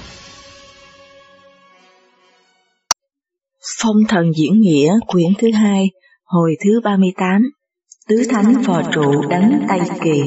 Phong thần diễn nghĩa quyển thứ 2, hồi thứ 38, Tứ Thánh phò trụ đánh Tây Kỳ.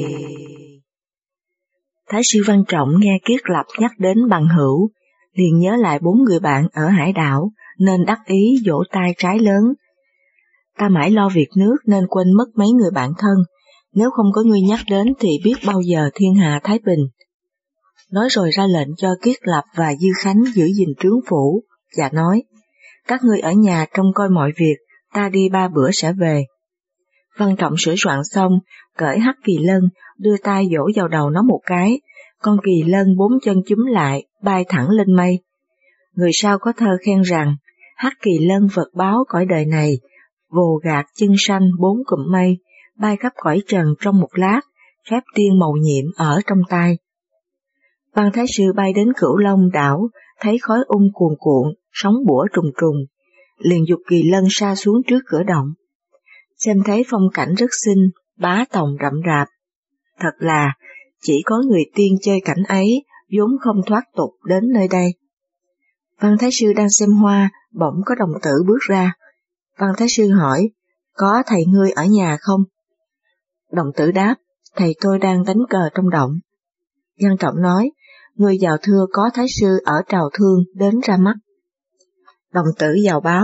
Thái sư Văn Trọng nghe Kiết Lập nhắc đến bằng hữu, liền nhớ lại 4 người bạn ở hải đảo, nên đắc ý vỗ tay trái lớn. Ta mãi lo việc nước nên quên mất mấy người bạn thân, nếu không có ngươi nhắc đến thì biết bao giờ thiên hạ thái bình. Nói rồi ra lệnh cho Kiết Lập và Dư Khánh giữ gìn trướng phủ, và nói, các ngươi ở nhà trông coi mọi việc, ta đi 3 bữa sẽ về. Văn Trọng sửa soạn xong, cởi hắc kỳ lân, đưa tay vỗ vào đầu nó một cái, con kỳ lân 4 chân chúm lại, bay thẳng lên mây. Người sau có thơ khen rằng, hắc kỳ lân vật báo cõi đời này, vồ gạt chân xanh 4 cụm mây, bay khắp cõi trần trong một lát, phép tiên mầu nhiệm ở trong tay. Văn Thái sư bay đến Cửu Long đảo, thấy khói cuồn cuộn, sóng bủa trùng trùng, liền giục kỳ lân sa xuống trước cửa động. Xem thấy phong cảnh rất xinh, bá tòng rậm rạp. Thật là, chỉ có người tiên chơi cảnh ấy, vốn không thoát tục đến nơi đây. Văn Thái sư đang xem hoa, bỗng có đồng tử bước ra. Văn Thái sư hỏi, có thầy ngươi ở nhà không? Đồng tử đáp, thầy tôi đang đánh cờ trong động. Văn Trọng nói, người vào thưa có Thái sư ở Trào Thương đến ra mắt. Đồng tử vào báo.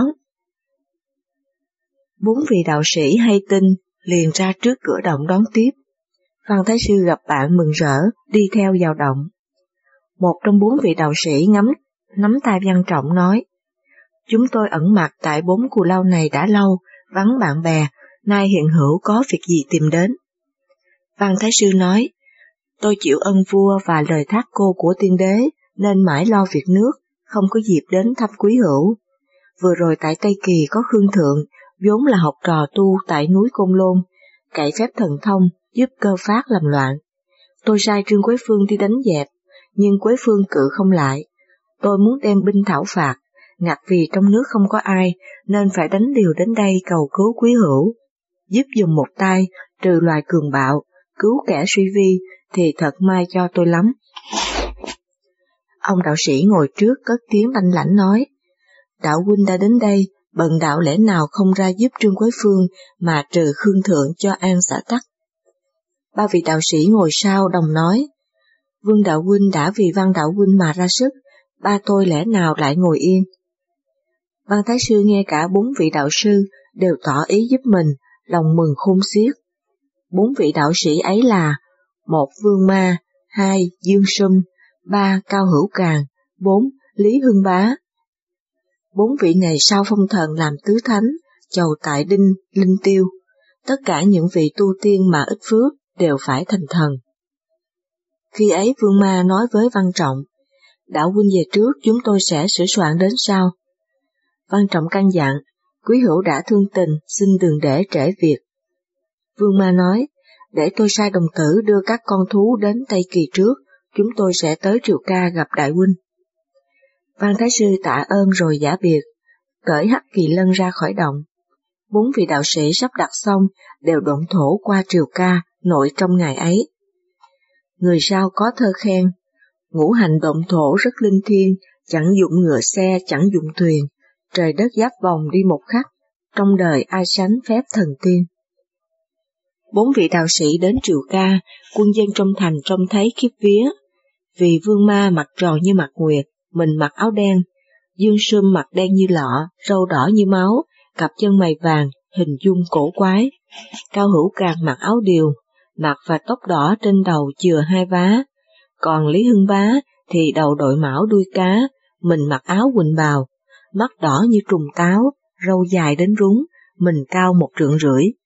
4 vị đạo sĩ hay tin liền ra trước cửa động đón tiếp. Văn Thái sư gặp bạn mừng rỡ, đi theo vào động. Một trong 4 vị đạo sĩ nắm tay Văn Trọng nói, chúng tôi ẩn mặt tại 4 cù lao này đã lâu, vắng bạn bè, nay hiện hữu có việc gì tìm đến. Văn Thái sư nói, tôi chịu ân vua và lời thác cô của tiên đế, nên mãi lo việc nước, không có dịp đến thăm quý hữu. Vừa rồi tại Tây Kỳ có Khương Thượng, vốn là học trò tu tại núi Côn Lôn, cậy phép thần thông giúp Cơ Phát làm loạn. Tôi sai Trương Quế Phương đi đánh dẹp, nhưng Quế Phương cự không lại. Tôi muốn đem binh thảo phạt, ngặt vì trong nước không có ai, nên phải đánh liều đến đây cầu cứu quý hữu. Giúp dùng một tay, trừ loài cường bạo, cứu kẻ suy vi, thì thật may cho tôi lắm. Ông đạo sĩ ngồi trước cất tiếng lanh lảnh nói, đạo huynh đã đến đây, bần đạo lẽ nào không ra giúp Trương Quế Phương mà trừ Khương Thượng cho an xã tắc. 3 vị đạo sĩ ngồi sau đồng nói, Vương đạo huynh đã vì Văn đạo huynh mà ra sức, ba tôi lẽ nào lại ngồi yên. Văn Thái sư nghe cả 4 vị đạo sư đều tỏ ý giúp mình, lòng mừng khôn xiết. 4 vị đạo sĩ ấy là 1. Vương Ma, 2. Dương Sum, 3. Cao Hữu Càn, 4. Lý Hưng Bá. 4 vị này sau phong thần làm tứ thánh, chầu tại Đinh, Linh Tiêu. Tất cả những vị tu tiên mà ít phước đều phải thành thần. Khi ấy Vương Ma nói với Văn Trọng, đạo huynh về trước, chúng tôi sẽ sửa soạn đến sau. Văn Trọng căn dặn, quý hữu đã thương tình, xin đừng để trễ việc. Vương Ma nói, để tôi sai đồng tử đưa các con thú đến Tây Kỳ trước, chúng tôi sẽ tới Triều Ca gặp đại huynh. Văn Thái sư tạ ơn rồi giả biệt, cởi hắc kỳ lân ra khỏi động. 4 vị đạo sĩ sắp đặt xong đều động thổ qua Triều Ca nội trong ngày ấy. Người sau có thơ khen, ngũ hành động thổ rất linh thiêng, chẳng dụng ngựa xe, chẳng dụng thuyền, trời đất giáp vòng đi một khắc, trong đời ai sánh phép thần tiên. 4 vị đạo sĩ đến Triều Ca, quân dân trong thành trông thấy khiếp vía, vì Vương Ma mặt tròn như mặt nguyệt, mình mặc áo đen, Dương Sum mặt đen như lọ, râu đỏ như máu, cặp chân mày vàng, hình dung cổ quái. Cao Hữu Càn mặc áo điều, mặt và tóc đỏ trên đầu chừa 2 vá, còn Lý Hưng Bá thì đầu đội mão đuôi cá, mình mặc áo quỳnh bào, mắt đỏ như trùng táo, râu dài đến rúng, mình cao 1,5 trượng.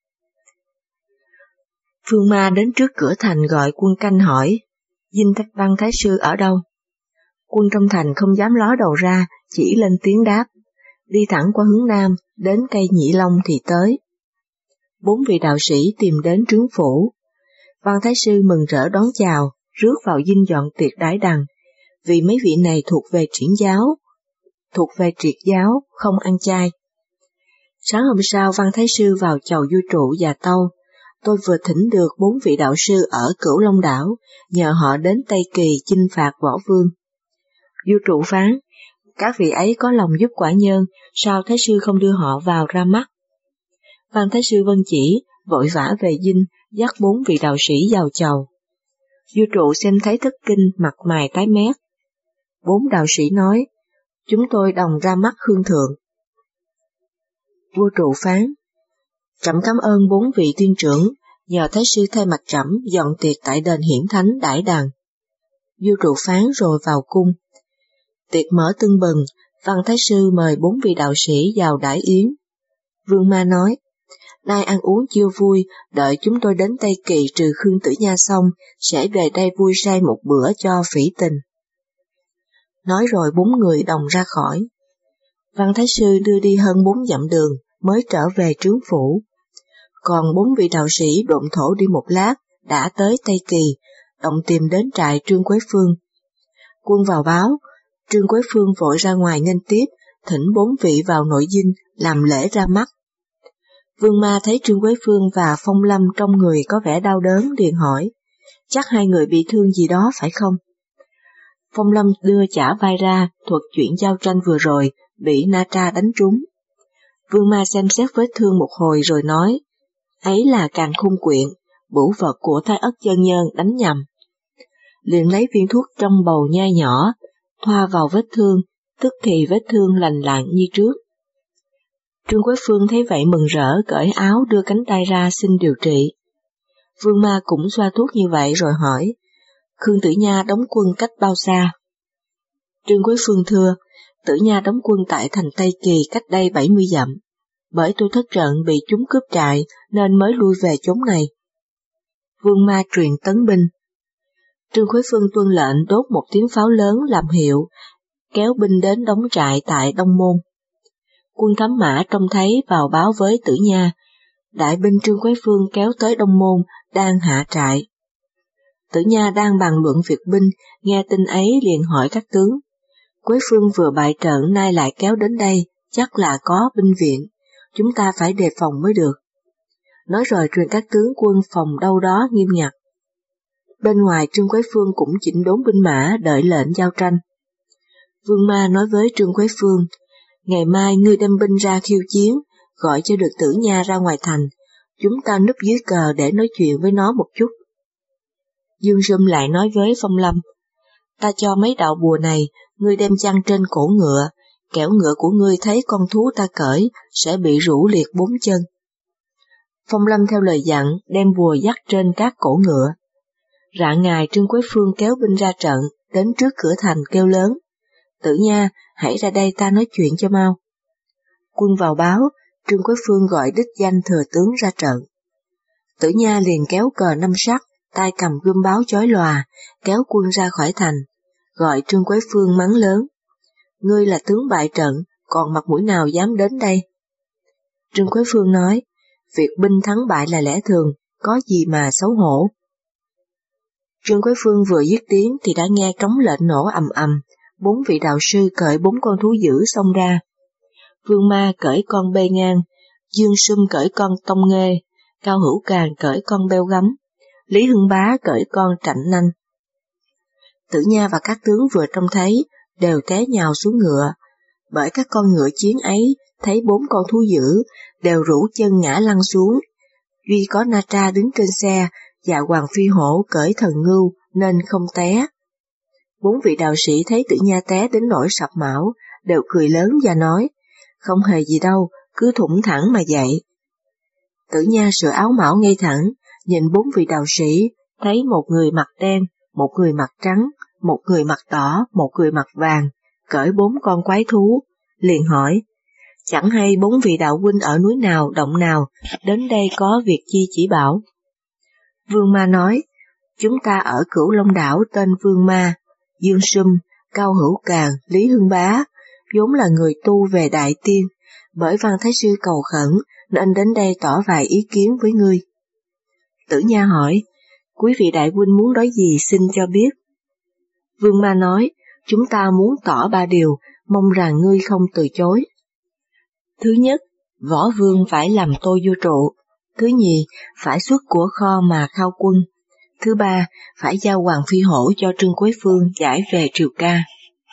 Vương Ma đến trước cửa thành gọi quân canh hỏi, Dinh Văn Thái sư ở đâu? Quân trong thành không dám ló đầu ra, chỉ lên tiếng đáp, đi thẳng qua hướng nam, đến cây Nhị Long thì tới. 4 vị đạo sĩ tìm đến trướng phủ. Văn Thái sư mừng rỡ đón chào, rước vào dinh dọn tiệc đãi đằng, vì mấy vị này thuộc về triệt giáo, không ăn chay. Sáng hôm sau Văn Thái sư vào chầu vui trụ và tâu, tôi vừa thỉnh được 4 vị đạo sư ở Cửu Long đảo, nhờ họ đến Tây Kỳ chinh phạt Võ Vương. Vua trụ phán, các vị ấy có lòng giúp quả nhân, sao Thái sư không đưa họ vào ra mắt? Văn Thái sư vâng chỉ, vội vã về dinh, dắt 4 vị đạo sĩ vào chầu. Vua trụ xem thấy thất kinh, mặt mày tái mét. 4 đạo sĩ nói, chúng tôi đồng ra mắt Khương thượng. Vua trụ phán, trẫm cảm ơn 4 vị tiên trưởng, nhờ Thái sư thay mặt trẫm dọn tiệc tại đền Hiển Thánh đãi đàn. Vua trụ phán rồi vào cung. Tiệc mở tưng bừng, Văn Thái sư mời 4 vị đạo sĩ vào đãi yến. Vương Ma nói, nay ăn uống chưa vui, đợi chúng tôi đến Tây Kỳ trừ Khương Tử Nha xong, sẽ về đây vui say một bữa cho phỉ tình. Nói rồi 4 người đồng ra khỏi. Văn Thái sư đưa đi hơn 4 dặm đường, mới trở về trướng phủ. Còn 4 vị đạo sĩ độn thổ đi một lát, đã tới Tây Kỳ, động tìm đến trại Trương Quế Phương. Quân vào báo, Trương Quế Phương vội ra ngoài nghênh tiếp, thỉnh 4 vị vào nội dinh, làm lễ ra mắt. Vương Ma thấy Trương Quế Phương và Phong Lâm trong người có vẻ đau đớn, liền hỏi, chắc hai người bị thương gì đó phải không? Phong Lâm đưa chả vai ra, thuật chuyện giao tranh vừa rồi, bị Na Tra đánh trúng. Vương Ma xem xét vết thương một hồi rồi nói, ấy là Càn Khôn Quyện, bửu vật của Thái Ất chân nhân đánh nhầm. Liền lấy viên thuốc trong bầu nhai nhỏ, thoa vào vết thương, tức thì vết thương lành lặn như trước. Trương Quế Phương thấy vậy mừng rỡ, cởi áo đưa cánh tay ra xin điều trị. Vương Ma cũng xoa thuốc như vậy rồi hỏi, Khương Tử Nha đóng quân cách bao xa? Trương Quế Phương thưa, Tử Nha đóng quân tại thành Tây Kỳ cách đây 70 dặm. Bởi tôi thất trận bị chúng cướp trại nên mới lui về chốn này. Vương Ma truyền tấn binh. Trương Quế Phương tuân lệnh đốt một tiếng pháo lớn làm hiệu, kéo binh đến đóng trại tại Đông Môn. Quân Thám Mã trông thấy vào báo với Tử Nha, đại binh Trương Quế Phương kéo tới Đông Môn, đang hạ trại. Tử Nha đang bàn luận việc binh, nghe tin ấy liền hỏi các tướng, Quế Phương vừa bại trận nay lại kéo đến đây, chắc là có binh viện, chúng ta phải đề phòng mới được. Nói rồi truyền các tướng quân phòng đâu đó nghiêm ngặt. Bên ngoài Trương Quế Phương cũng chỉnh đốn binh mã đợi lệnh giao tranh. Vương Ma nói với Trương Quế Phương, ngày mai ngươi đem binh ra khiêu chiến, gọi cho được Tử Nha ra ngoài thành, chúng ta núp dưới cờ để nói chuyện với nó một chút. Dương Sâm lại nói với Phong Lâm, ta cho mấy đạo bùa này, ngươi đem chăn trên cổ ngựa, kẻo ngựa của ngươi thấy con thú ta cởi, sẽ bị rũ liệt 4 chân. Phong Lâm theo lời dặn, đem bùa dắt trên các cổ ngựa. Rạng ngày Trương Quế Phương kéo binh ra trận, đến trước cửa thành kêu lớn, Tử Nha, hãy ra đây ta nói chuyện cho mau. Quân vào báo, Trương Quế Phương gọi đích danh thừa tướng ra trận. Tử Nha liền kéo cờ 5 sắc, tay cầm gươm báo chói lòa, kéo quân ra khỏi thành, gọi Trương Quế Phương mắng lớn, ngươi là tướng bại trận, còn mặt mũi nào dám đến đây? Trương Quế Phương nói, việc binh thắng bại là lẽ thường, có gì mà xấu hổ. Trương Quế Phương vừa dứt tiếng thì đã nghe trống lệnh nổ ầm ầm, 4 vị đạo sư cởi 4 con thú dữ xông ra. Vương Ma cởi con bê ngang, Dương Sum cởi con tông nghê, Cao Hữu Càn cởi con beo gấm, Lý Hưng Bá cởi con trạnh nanh. Tử Nha và các tướng vừa trông thấy đều té nhào xuống ngựa, bởi các con ngựa chiến ấy thấy 4 con thú dữ đều rũ chân ngã lăn xuống, duy có Na Tra đứng trên xe và Hoàng Phi Hổ cởi thần ngưu nên không té. 4 vị đạo sĩ thấy Tử Nha té đến nỗi sập mão, đều cười lớn và nói, không hề gì đâu, cứ thủng thẳng mà dậy. Tử Nha sửa áo mão ngay thẳng, nhìn 4 vị đạo sĩ, thấy một người mặc đen, một người mặc trắng, một người mặc đỏ, một người mặc vàng, cởi 4 con quái thú, liền hỏi, chẳng hay 4 vị đạo huynh ở núi nào, động nào, đến đây có việc chi chỉ bảo. Vương Ma nói, chúng ta ở Cửu Long đảo tên Vương Ma, Dương Sum, Cao Hữu Càn, Lý Hưng Bá, vốn là người tu về đại tiên, bởi Văn Thái sư cầu khẩn nên đến đây tỏ vài ý kiến với ngươi. Tử Nha hỏi, quý vị đại huynh muốn nói gì xin cho biết. Vương Ma nói, chúng ta muốn tỏ 3 điều, mong rằng ngươi không từ chối. Thứ nhất, võ vương phải làm tôi vua trụ. Thứ nhì, phải xuất của kho mà khao quân. Thứ ba, phải giao Hoàng Phi Hổ cho Trương Quế Phương giải về triều ca.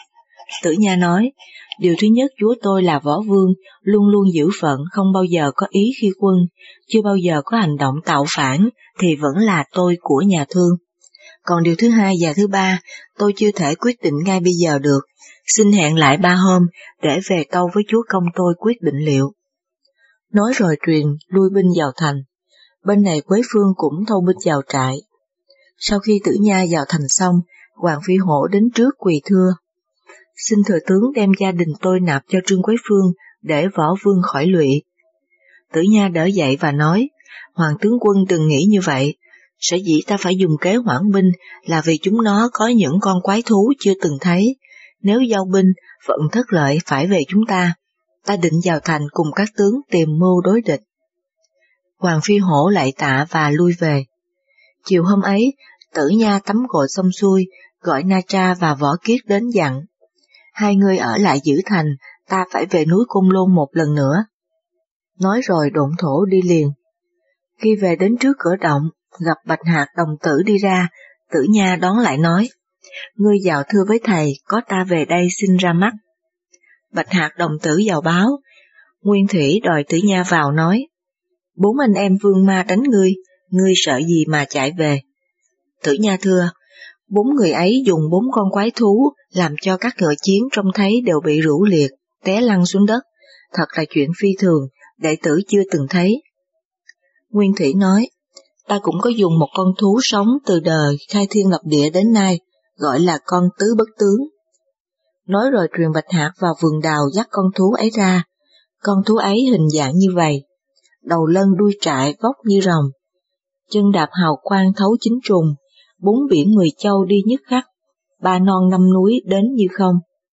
Tử Nha nói, điều thứ nhất chúa tôi là võ vương, luôn luôn giữ phận, không bao giờ có ý khi quân, chưa bao giờ có hành động tạo phản, thì vẫn là tôi của nhà Thương. Còn điều thứ hai và thứ ba, tôi chưa thể quyết định ngay bây giờ được, xin hẹn lại 3 hôm, để về tâu với chúa công tôi quyết định liệu. Nói rồi truyền lui binh vào thành, bên này Quế Phương cũng thâu binh vào trại. Sau khi Tử Nha vào thành xong, Hoàng Phi Hổ đến trước quỳ thưa. Xin thừa tướng đem gia đình tôi nạp cho Trương Quế Phương, để võ vương khỏi lụy. Tử Nha đỡ dậy và nói, Hoàng tướng quân đừng nghĩ như vậy, sở dĩ ta phải dùng kế hoãn binh là vì chúng nó có những con quái thú chưa từng thấy, nếu giao binh, vận thất lợi phải về chúng ta định vào thành cùng các tướng tìm mưu đối địch. Hoàng Phi Hổ lạy tạ và lui về. Chiều hôm ấy, Tử Nha tắm gội xong xuôi, gọi Na Tra và Võ Kiết đến dặn. Hai người ở lại giữ thành, ta phải về núi Côn Lôn một lần nữa. Nói rồi độn thổ đi liền. Khi về đến trước cửa động, gặp Bạch Hạc đồng tử đi ra, Tử Nha đón lại nói, ngươi vào thưa với thầy, có ta về đây xin ra mắt. Bạch Hạc đồng tử vào báo, Nguyên Thủy đòi Tử Nha vào nói, 4 anh em vương ma đánh ngươi sợ gì mà chạy về. Tử Nha thưa, 4 người ấy dùng 4 con quái thú làm cho các ngựa chiến trông thấy đều bị rũ liệt, té lăn xuống đất, thật là chuyện phi thường, đệ tử chưa từng thấy. Nguyên Thủy nói, ta cũng có dùng một con thú sống từ đời khai thiên lập địa đến nay, gọi là con tứ bất tướng. Nói rồi truyền Bạch Hạc vào vườn đào dắt con thú ấy ra. Con thú ấy hình dạng như vậy, đầu lân đuôi trại vóc như rồng, chân đạp hào quang thấu chín trùng, 4 biển 10 châu đi nhất khắc, 3 non 5 núi đến như không.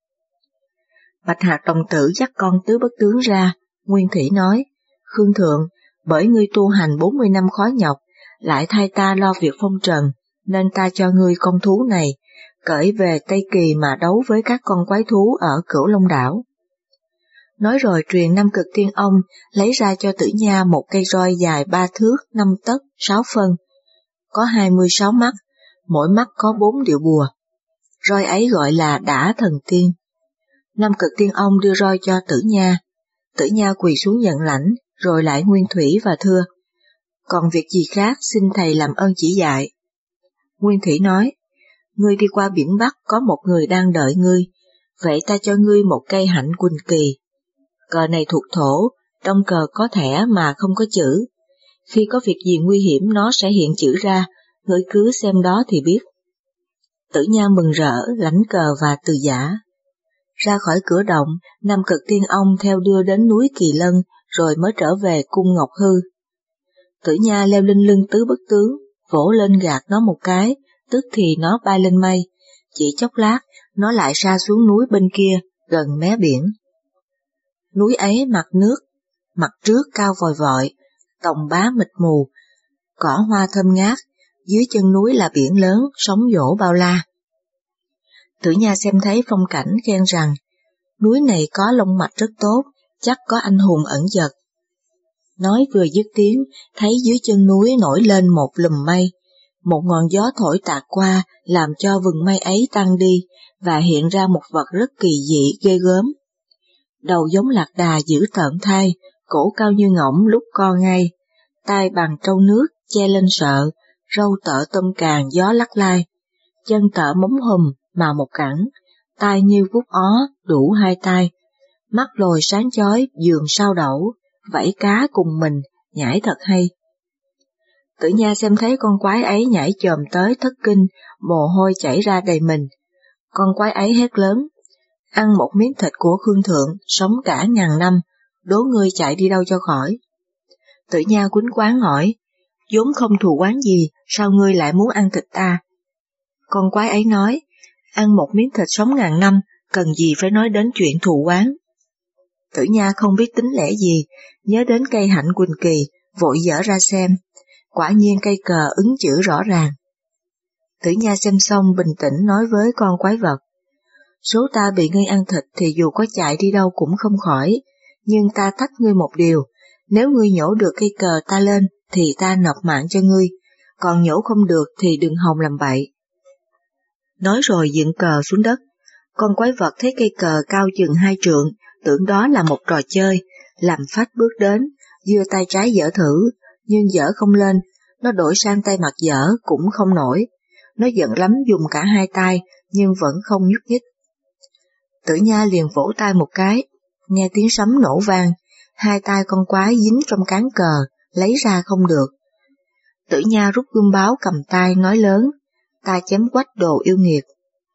Bạch Hạc đồng tử dắt con tứ bất tướng ra, Nguyên Thủy nói, Khương Thượng, bởi ngươi tu hành 40 năm khó nhọc, lại thay ta lo việc phong trần, nên ta cho ngươi con thú này, cởi về Tây Kỳ mà đấu với các con quái thú ở Cửu Long Đảo. Nói rồi truyền 5 cực tiên ông lấy ra cho Tử Nha một cây roi dài 3 thước 5 tấc 6 phân, có 26 mắt, mỗi mắt có 4 điệu bùa. Roi ấy gọi là Đả Thần Tiên. 5 cực tiên ông đưa roi cho Tử Nha. Tử Nha quỳ xuống nhận lãnh, rồi lại Nguyên Thủy và thưa, còn việc gì khác xin thầy làm ơn chỉ dạy. Nguyên Thủy nói, ngươi đi qua biển Bắc có một người đang đợi ngươi, vậy ta cho ngươi một cây hạnh quỳnh kỳ. Cờ này thuộc thổ, trong cờ có thẻ mà không có chữ. Khi có việc gì nguy hiểm nó sẽ hiện chữ ra, ngươi cứ xem đó thì biết. Tử Nha mừng rỡ, lãnh cờ và từ giả. Ra khỏi cửa động, 5 cực tiên ông theo đưa đến núi Kỳ Lân, rồi mới trở về cung Ngọc Hư. Tử Nha leo lên lưng tứ bất tướng, vỗ lên gạt nó một cái, tức thì nó bay lên mây, chỉ chốc lát, nó lại sa xuống núi bên kia, gần mé biển. Núi ấy mặt nước, mặt trước cao vòi vọi, tòng bá mịt mù, cỏ hoa thơm ngát, dưới chân núi là biển lớn, sóng vỗ bao la. Tử Nha xem thấy phong cảnh khen rằng, núi này có long mạch rất tốt, chắc có anh hùng ẩn dật. Nói vừa dứt tiếng, thấy dưới chân núi nổi lên một lùm mây, một ngọn gió thổi tạt qua làm cho vừng mây ấy tăng đi và hiện ra một vật rất kỳ dị ghê gớm. Đầu giống lạc đà dữ tợn thai, cổ cao như ngỗng lúc co ngay, tai bằng trâu nước che lên sợ, râu tợ tôm càng gió lắc lai, chân tợ móng hùm mà một cẳng, tai như vuốt ó đủ 2 tai, mắt lồi sáng chói giường sao đậu, vẫy cá cùng mình, nhảy thật hay. Tử Nha xem thấy con quái ấy nhảy chồm tới thất kinh, mồ hôi chảy ra đầy mình. Con quái ấy hét lớn, ăn một miếng thịt của Khương Thượng, sống cả ngàn năm, đố ngươi chạy đi đâu cho khỏi. Tử Nha quýnh quán hỏi, vốn không thù oán gì, sao ngươi lại muốn ăn thịt ta? Con quái ấy nói, ăn một miếng thịt sống ngàn năm, cần gì phải nói đến chuyện thù oán. Tử Nha không biết tính lẽ gì, nhớ đến cây hạnh quỳnh kỳ, vội dở ra xem. Quả nhiên cây cờ ứng chữ rõ ràng. Tử Nha xem xong bình tĩnh nói với con quái vật, số ta bị ngươi ăn thịt thì dù có chạy đi đâu cũng không khỏi, nhưng ta thách ngươi một điều, nếu ngươi nhổ được cây cờ ta lên thì ta nộp mạng cho ngươi, còn nhổ không được thì đừng hòng làm bậy. Nói rồi dựng cờ xuống đất, Con quái vật thấy cây cờ cao chừng 2 trượng, tưởng đó là một trò chơi, làm phách bước đến, giơ tay trái giở thử, nhưng giở không lên, nó đổi sang tay mặt giở cũng không nổi. Nó giận lắm dùng cả hai tay, nhưng vẫn không nhúc nhích. Tử Nha liền vỗ tay một cái, nghe tiếng sấm nổ vang, hai tay con quái dính trong cán cờ, lấy ra không được. Tử Nha rút gươm báo cầm tay nói lớn, ta chém quách đồ yêu nghiệt.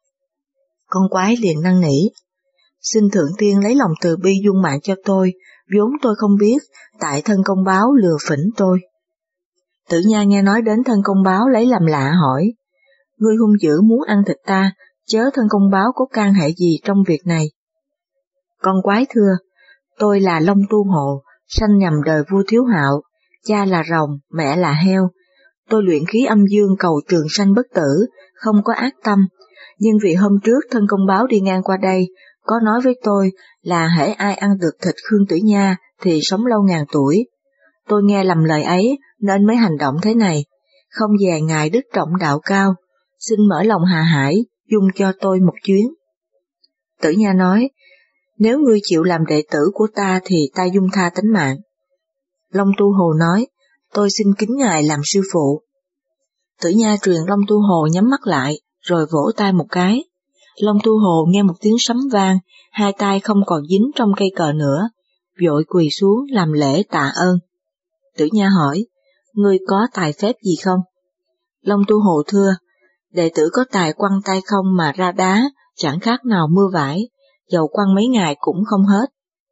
Con quái liền năn nỉ, xin thượng tiên lấy lòng từ bi dung mạng cho tôi, vốn tôi không biết, tại thân công báo lừa phỉnh tôi. Tử Nha nghe nói đến thân công báo lấy làm lạ hỏi, ngươi hung dữ muốn ăn thịt ta, chớ thân công báo có can hệ gì trong việc này. Con quái thưa, tôi là Long Tu Hộ, sanh nhằm đời vua Thiếu Hạo, cha là rồng, mẹ là heo. Tôi luyện khí âm dương cầu trường sanh bất tử, không có ác tâm, nhưng vì hôm trước thân công báo đi ngang qua đây, có nói với tôi là hễ ai ăn được thịt Khương Tử Nha thì sống lâu ngàn tuổi. Tôi nghe lầm lời ấy nên mới hành động thế này, không dè ngài đức trọng đạo cao, xin mở lòng hạ hải, dung cho tôi một chuyến. Tử Nha nói, nếu ngươi chịu làm đệ tử của ta thì ta dung tha tánh mạng. Long Tu Hồ nói, tôi xin kính ngài làm sư phụ. Tử Nha truyền Long Tu Hồ nhắm mắt lại, rồi vỗ tay một cái. Long Tu Hồ nghe một tiếng sấm vang, hai tay không còn dính trong cây cờ nữa, vội quỳ xuống làm lễ tạ ơn. Tử Nha hỏi, ngươi có tài phép gì không? Long Tu Hồ thưa, đệ tử có tài quăng tay không mà ra đá, chẳng khác nào mưa vải, dầu quăng mấy ngày cũng không hết.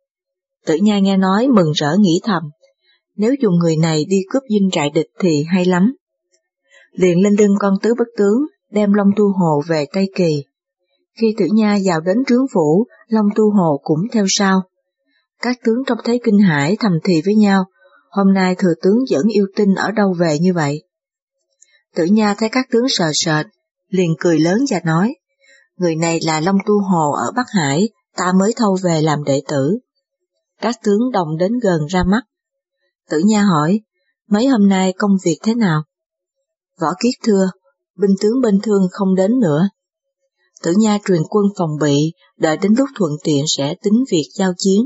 Tử Nha nghe nói mừng rỡ nghĩ thầm, nếu dùng người này đi cướp dinh trại địch thì hay lắm. Liền lên lưng con tứ bất tướng, đem Long Tu Hồ về Tây Kỳ. Khi Tử Nha vào đến trướng phủ, Long Tu Hồ cũng theo sau. Các tướng trông thấy kinh hãi thầm thì với nhau, hôm nay thừa tướng dẫn yêu tinh ở đâu về như vậy? Tử Nha thấy các tướng sợ sệt, liền cười lớn và nói, người này là Long Tu Hồ ở Bắc Hải, ta mới thâu về làm đệ tử. Các tướng đồng đến gần ra mắt. Tử Nha hỏi, mấy hôm nay công việc thế nào? Võ Kiết thưa, binh tướng bên Thương không đến nữa. Tử Nha truyền quân phòng bị, đợi đến lúc thuận tiện sẽ tính việc giao chiến.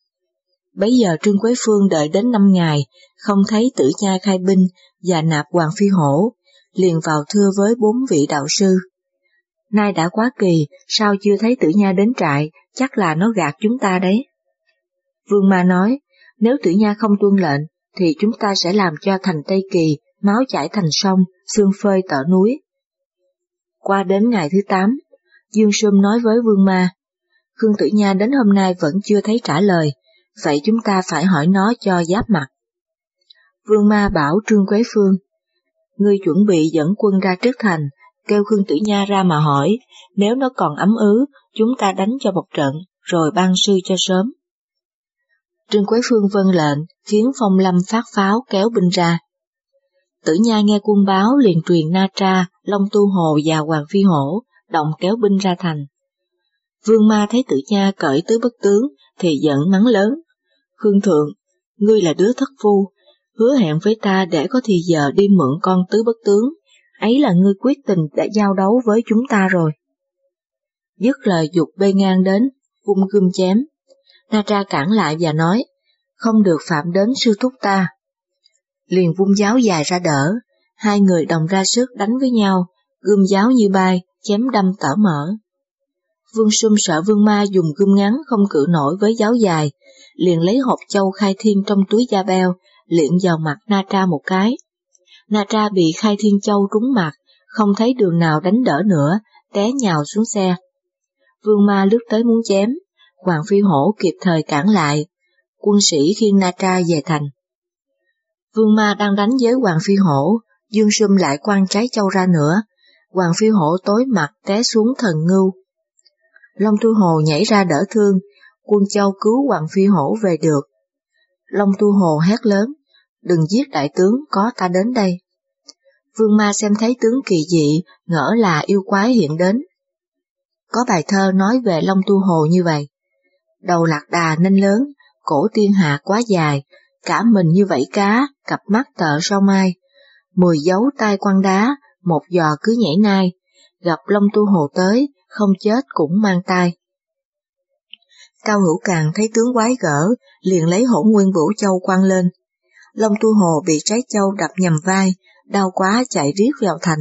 Bấy giờ Trương Quế Phương đợi đến 5 ngày, không thấy Tử Nha khai binh và nạp Hoàng Phi Hổ, liền vào thưa với 4 vị đạo sư. Nay đã quá kỳ, sao chưa thấy Tử Nha đến trại, chắc là nó gạt chúng ta đấy. Vương Ma nói, nếu Tử Nha không tuân lệnh, thì chúng ta sẽ làm cho thành Tây Kỳ, máu chảy thành sông, xương phơi tở núi. Qua đến ngày thứ 8, Dương Sum nói với Vương Ma, Khương Tử Nha đến hôm nay vẫn chưa thấy trả lời, vậy chúng ta phải hỏi nó cho giáp mặt. Vương Ma bảo Trương Quế Phương, ngươi chuẩn bị dẫn quân ra trước thành, kêu Khương Tử Nha ra mà hỏi, nếu nó còn ấm ứ, chúng ta đánh cho một trận, rồi ban sư cho sớm. Trương Quế Phương vâng lệnh, khiến Phong Lâm phát pháo kéo binh ra. Tử Nha nghe quân báo liền truyền Na Tra, Long Tu Hồ và Hoàng Phi Hổ, động kéo binh ra thành. Vương Ma thấy Tử Nha cởi tứ bất tướng, thì giận mắng lớn, Khương Thượng, ngươi là đứa thất phu, hứa hẹn với ta để có thì giờ đi mượn con tứ bất tướng, ấy là ngươi quyết tình đã giao đấu với chúng ta rồi. Dứt lời giục bê ngang đến, vung gươm chém. Na Tra cản lại và nói, không được phạm đến sư thúc ta. Liền vung giáo dài ra đỡ, hai người đồng ra sức đánh với nhau, gươm giáo như bay, chém đâm tở mở. Vương Sum sợ Vương Ma dùng gươm ngắn không cự nổi với giáo dài, liền lấy hộp châu khai thiên trong túi da beo, liệng vào mặt Na Tra một cái. Na Tra bị khai thiên châu trúng mặt, không thấy đường nào đánh đỡ nữa, té nhào xuống xe. Vương Ma lướt tới muốn chém, Hoàng Phi Hổ kịp thời cản lại, quân sĩ khiêng Na Tra về thành. Vương Ma đang đánh với Hoàng Phi Hổ, Dương Sum lại quăng trái châu ra nữa, Hoàng Phi Hổ tối mặt té xuống thần ngưu. Long Tu Hồ nhảy ra đỡ thương, quân châu cứu Hoàng Phi Hổ về được. Long Tu Hồ hét lớn, đừng giết đại tướng, có ta đến đây. Vương Ma xem thấy tướng kỳ dị, ngỡ là yêu quái hiện đến. Có bài thơ nói về Long Tu Hồ như vậy, đầu lạc đà nên lớn, cổ tiên hạ quá dài, cả mình như vảy cá, cặp mắt tợ sao mai, 10 dấu tay quăng đá, một giò cứ nhảy nai, gặp Long Tu Hồ tới, không chết cũng mang tai. Cao Hữu Càn thấy tướng quái gở, liền lấy Hỗn Nguyên Vũ Châu quăng lên. Long Tu Hồ bị trái châu đập nhầm vai, đau quá chạy riết vào thành.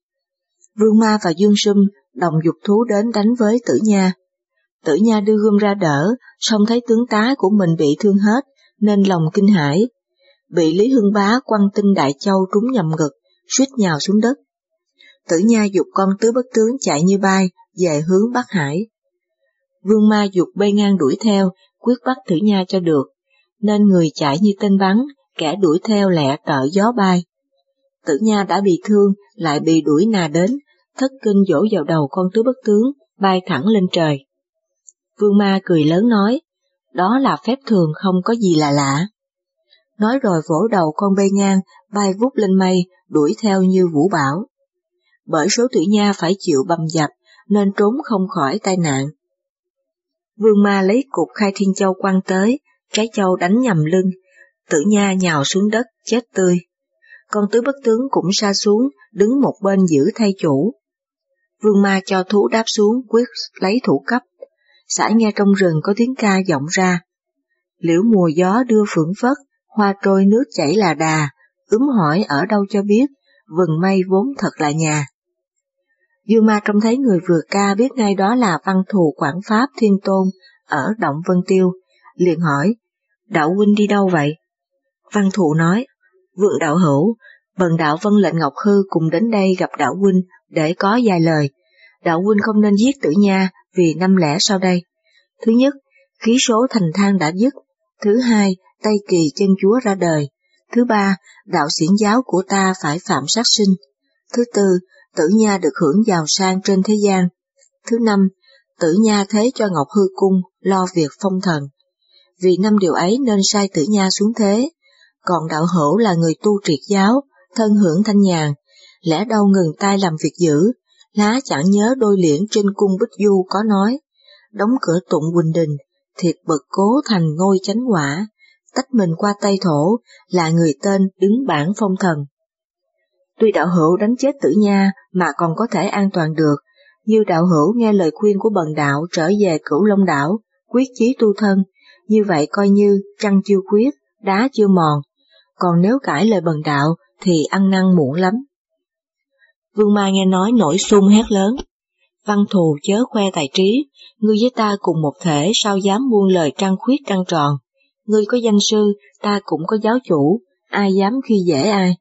Vương Ma và Dương Sum đồng dục thú đến đánh với Tử Nha. Tử Nha đưa gươm ra đỡ, song thấy tướng tá của mình bị thương hết, nên lòng kinh hãi. Bị Lý Hưng Bá quăng tinh đại châu trúng nhầm ngực, suýt nhào xuống đất. Tử Nha giục con Tứ Bất Tướng chạy như bay về hướng Bắc Hải. Vương Ma giục Bê Ngang đuổi theo, quyết bắt Tử Nha cho được, nên người chạy như tên bắn, kẻ đuổi theo lẹ tợ gió bay. Tử Nha đã bị thương, lại bị đuổi nà đến, thất kinh vỗ vào đầu con Tứ Bất Tướng, bay thẳng lên trời. Vương Ma cười lớn nói, đó là phép thường không có gì là lạ. Nói rồi vỗ đầu con Bê Ngang, bay vút lên mây, đuổi theo như vũ bão. Bởi số Tử Nha phải chịu bầm dập, nên trốn không khỏi tai nạn. Vương Ma lấy cục Khai Thiên Châu quăng tới, trái châu đánh nhầm lưng, Tử Nha nhào xuống đất, chết tươi. Con Tứ Bất Tướng cũng sa xuống, đứng một bên giữ thay chủ. Vương Ma cho thú đáp xuống, quyết lấy thủ cấp. Sải nghe trong rừng có tiếng ca vọng ra. Liễu mùa gió đưa phượng phất, hoa trôi nước chảy là đà, hỏi ở đâu cho biết, vừng mây vốn thật là nhà. Dương Ma trông thấy người vừa ca biết ngay đó là Văn Thù Quảng Pháp Thiên Tôn ở Động Vân Tiêu, liền hỏi, đạo huynh đi đâu vậy? Văn Thù nói, vượng đạo hữu, bần đạo vâng lệnh Ngọc Hư cùng đến đây gặp đạo huynh để có vài lời. Đạo huynh không nên giết Tử Nha vì 5 lẽ sau đây. Thứ nhất, khí số thành thang đã dứt. Thứ hai, Tây Kỳ chân chúa ra đời. Thứ ba, đạo xiển giáo của ta phải phạm sát sinh. Thứ tư, Tử Nha được hưởng giàu sang trên thế gian. Thứ năm, Tử Nha thế cho Ngọc Hư Cung lo việc phong thần. Vì 5 điều ấy nên sai Tử Nha xuống thế. Còn đạo hữu là người tu triệt giáo, thân hưởng thanh nhàn, lẽ đâu ngừng tay làm việc dữ. Lá chẳng nhớ đôi liễn trên cung Bích Du có nói, đóng cửa tụng Quỳnh Đình, thiệt bậc cố thành ngôi chánh quả, tách mình qua Tây Thổ, là người tên đứng bảng phong thần. Tuy đạo hữu đánh chết Tử Nha mà còn có thể an toàn được, như đạo hữu nghe lời khuyên của bần đạo trở về Cửu Long Đảo, quyết chí tu thân, như vậy coi như trăng chưa khuyết, đá chưa mòn, còn nếu cãi lời bần đạo thì ăn năn muộn lắm. Vương Ma nghe nói nổi xung hét lớn, Văn Thù chớ khoe tài trí, ngươi với ta cùng một thể sao dám buông lời trăng khuyết trăng tròn, ngươi có danh sư, ta cũng có giáo chủ, ai dám khi dễ ai.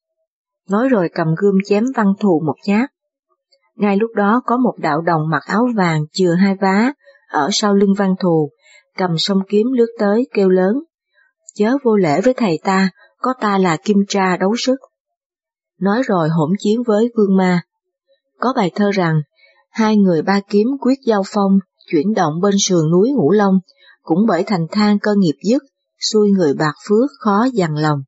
Nói rồi cầm gươm chém Văn Thù một nhát. Ngay lúc đó có một đạo đồng mặc áo vàng chừa 2 vá, ở sau lưng Văn Thù, cầm song kiếm lướt tới kêu lớn, chớ vô lễ với thầy ta, có ta là Kim Tra đấu sức. Nói rồi hỗn chiến với Vương Ma. Có bài thơ rằng, 2 người 3 kiếm quyết giao phong, chuyển động bên sườn núi Ngũ Long, cũng bởi thành thang cơ nghiệp dứt, xui người bạc phước khó dằn lòng.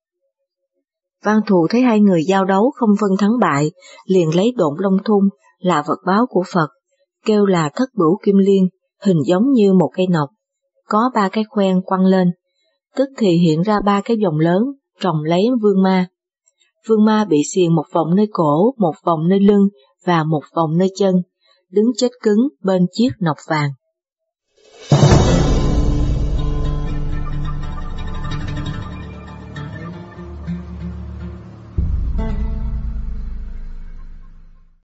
Văn Thù thấy 2 người giao đấu không phân thắng bại, liền lấy Độn Long Thung là vật báo của Phật, kêu là Thất Bửu Kim Liên, hình giống như một cây nọc, có 3 cái khoen quăng lên, tức thì hiện ra 3 cái vòng lớn, trồng lấy Vương Ma. Vương Ma bị xiềng một vòng nơi cổ, một vòng nơi lưng và một vòng nơi chân, đứng chết cứng bên chiếc nọc vàng.